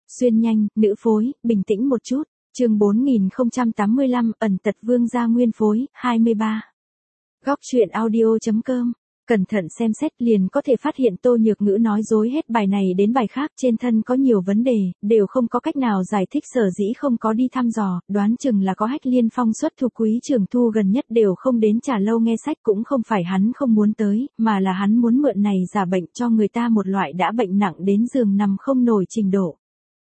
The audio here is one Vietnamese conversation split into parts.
Xuyên nhanh, nữ phối, bình tĩnh một chút. Chương 4085, ẩn tật vương gia nguyên phối, 23. Góc truyện audio.com. Cẩn thận xem xét liền có thể phát hiện Tô Nhược Ngữ nói dối hết bài này đến bài khác, trên thân có nhiều vấn đề, đều không có cách nào giải thích, sở dĩ không có đi thăm dò, đoán chừng là có Hách Liên Phong xuất thủ, Quý Trường Thu gần nhất đều không đến Trà Lâu nghe sách, cũng không phải hắn không muốn tới, mà là hắn muốn mượn này giả bệnh cho người ta một loại đã bệnh nặng đến giường nằm không nổi trình độ.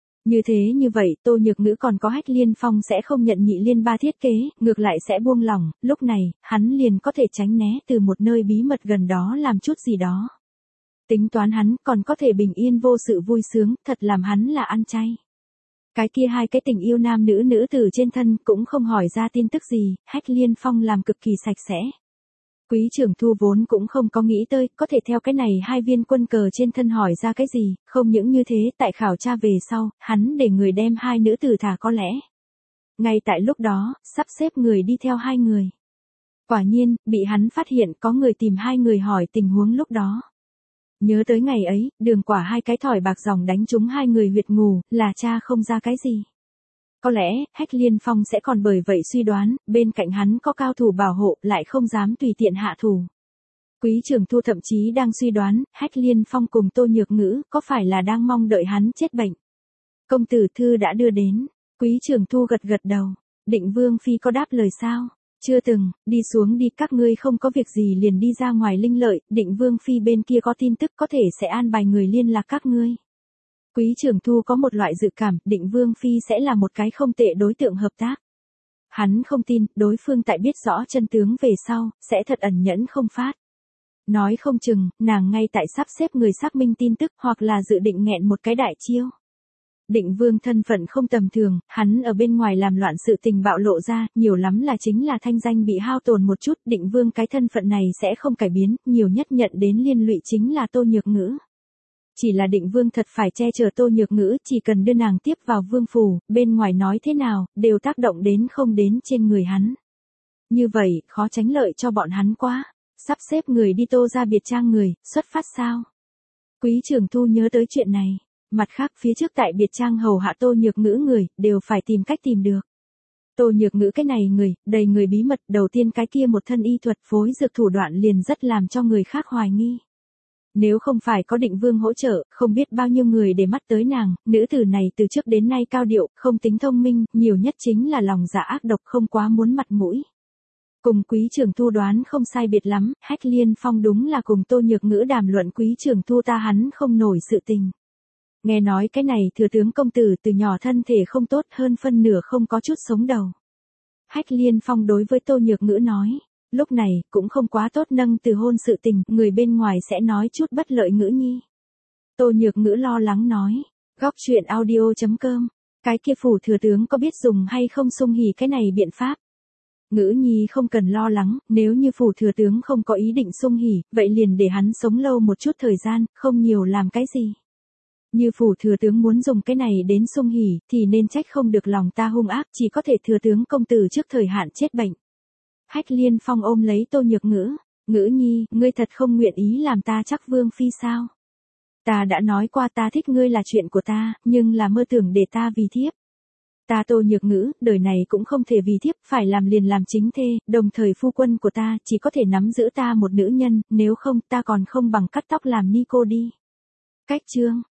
Như vậy, Tô Nhược Ngữ còn có Hách Liên Phong sẽ không nhận Nhị Liên Ba thiết kế, ngược lại sẽ buông lỏng, lúc này, hắn liền có thể tránh né từ một nơi bí mật gần đó làm chút gì đó. Tính toán hắn còn có thể bình yên vô sự vui sướng, thật làm hắn là ăn chay. Cái kia hai cái tình yêu nam nữ nữ tử trên thân cũng không hỏi ra tin tức gì, Hách Liên Phong làm cực kỳ sạch sẽ. Quý Trường Thu vốn cũng không có nghĩ tới, có thể theo cái này hai viên quân cờ trên thân hỏi ra cái gì, không những như thế, tại khảo tra về sau, hắn để người đem hai nữ tử thả có lẽ. Ngay tại lúc đó, sắp xếp người đi theo hai người. Quả nhiên, bị hắn phát hiện có người tìm hai người hỏi tình huống lúc đó. Nhớ tới ngày ấy, Đường Quả hai cái thỏi bạc dòng đánh trúng hai người huyệt ngủ, là cha không ra cái gì. Có lẽ, Hách Liên Phong sẽ còn bởi vậy suy đoán, bên cạnh hắn có cao thủ bảo hộ, lại không dám tùy tiện hạ thủ. Quý Trường Thu thậm chí đang suy đoán, Hách Liên Phong cùng Tô Nhược Ngữ, có phải là đang mong đợi hắn chết bệnh. Công tử thư đã đưa đến, Quý Trường Thu gật gật đầu, Định Vương Phi có đáp lời sao? Chưa từng, đi xuống đi, các ngươi không có việc gì liền đi ra ngoài linh lợi, Định Vương Phi bên kia có tin tức có thể sẽ an bài người liên lạc các ngươi. Quý Trường Thu có một loại dự cảm, Định Vương Phi sẽ là một cái không tệ đối tượng hợp tác. Hắn không tin, đối phương tại biết rõ chân tướng về sau, sẽ thật ẩn nhẫn không phát. Nói không chừng, nàng ngay tại sắp xếp người xác minh tin tức, hoặc là dự định nghẹn một cái đại chiêu. Định Vương thân phận không tầm thường, hắn ở bên ngoài làm loạn sự tình bạo lộ ra, nhiều lắm là chính là thanh danh bị hao tổn một chút, Định Vương cái thân phận này sẽ không cải biến, nhiều nhất nhận đến liên lụy chính là Tô Nhược Ngữ. Chỉ là Định Vương thật phải che chở Tô Nhược Ngữ, chỉ cần đưa nàng tiếp vào vương phủ, bên ngoài nói thế nào, đều tác động đến không đến trên người hắn. Như vậy, khó tránh lợi cho bọn hắn quá. Sắp xếp người đi Tô ra biệt trang người, xuất phát sao? Quý Trường Thu nhớ tới chuyện này. Mặt khác phía trước tại biệt trang hầu hạ Tô Nhược Ngữ người, đều phải tìm cách tìm được. Tô Nhược Ngữ cái này người, đầy người bí mật, đầu tiên cái kia một thân y thuật phối dược thủ đoạn liền rất làm cho người khác hoài nghi. Nếu không phải có Định Vương hỗ trợ, không biết bao nhiêu người để mắt tới nàng, nữ tử này từ trước đến nay cao điệu, không tính thông minh, nhiều nhất chính là lòng dạ ác độc, không quá muốn mặt mũi. Cùng Quý Trường Thu đoán không sai biệt lắm, Hách Liên Phong đúng là cùng Tô Nhược Ngữ đàm luận Quý Trường Thu ta hắn không nổi sự tình. Nghe nói cái này thừa tướng công tử từ nhỏ thân thể không tốt, hơn phân nửa không có chút sống đầu. Hách Liên Phong đối với Tô Nhược Ngữ nói. Lúc này, cũng không quá tốt nâng từ hôn sự tình, người bên ngoài sẽ nói chút bất lợi Ngữ nhi. Tô Nhược Ngữ lo lắng nói, góc truyện audio.com, cái kia phủ thừa tướng có biết dùng hay không xung hỉ cái này biện pháp. Ngữ nhi không cần lo lắng, nếu như phủ thừa tướng không có ý định xung hỉ, vậy liền để hắn sống lâu một chút thời gian, không nhiều làm cái gì. Như phủ thừa tướng muốn dùng cái này đến xung hỉ, thì nên trách không được lòng ta hung ác, chỉ có thể thừa tướng công tử trước thời hạn chết bệnh. Hách Liên Phong ôm lấy Tô Nhược Ngữ, Ngữ nhi, ngươi thật không nguyện ý làm ta chắc vương phi sao? Ta đã nói qua ta thích ngươi là chuyện của ta, nhưng là mơ tưởng để ta vì thiếp. Ta Tô Nhược Ngữ, đời này cũng không thể vì thiếp, phải làm liền làm chính thê, đồng thời phu quân của ta chỉ có thể nắm giữ ta một nữ nhân, nếu không ta còn không bằng cắt tóc làm ni cô đi. Cách chương.